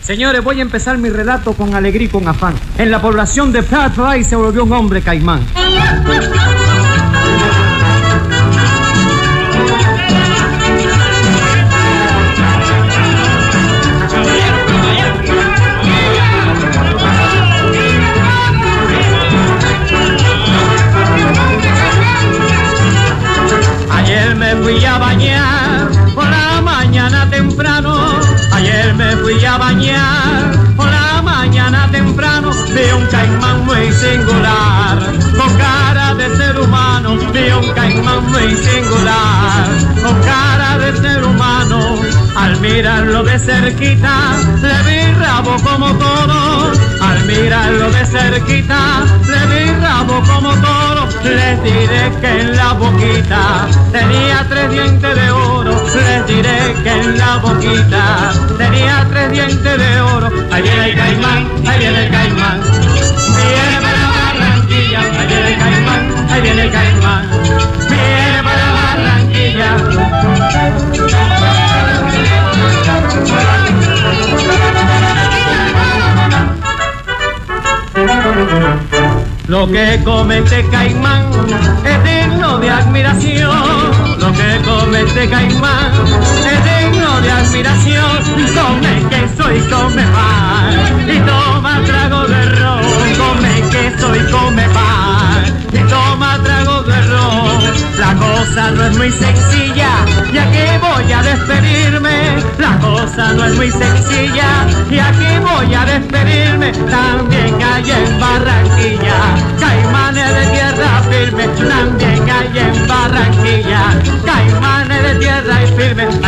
Señores, voy a empezar mi relato con alegría y con afán. En la población de Prat se volvió un hombre caimán. Ayer me fui a bañar por la mañana temprano. Ayer me fui a bañar por la mañana temprano. Vi un caimán muy singular, con cara de ser humano. Vi un caimán muy singular, con cara de ser humano. Al mirarlo de cerquita, le vi rabo como toro. Al mirarlo de cerquita, le vi rabo como toro. Les diré que en la boquita tenía 3 dientes de oro. Les diré que en la boquita tenía 3 dientes de oro. Ahí viene el caimán, ahí viene el caimán. Viene para Barranquilla, ahí viene el caimán, ahí viene el caimán. Viene para Barranquilla. Lo que come este caimán es digno de admiración. Lo que come este caimán es digno de admiración. Come queso y come pan y toma trago de ron. Come queso y come pan y toma trago de ron. La cosa no es muy sencilla y aquí voy a despedirme. La cosa no es muy sencilla y aquí voy a despedirme. También hay en Barranquilla caimanes de tierra firme. También hay en Barranquilla caimanes de tierra y firme.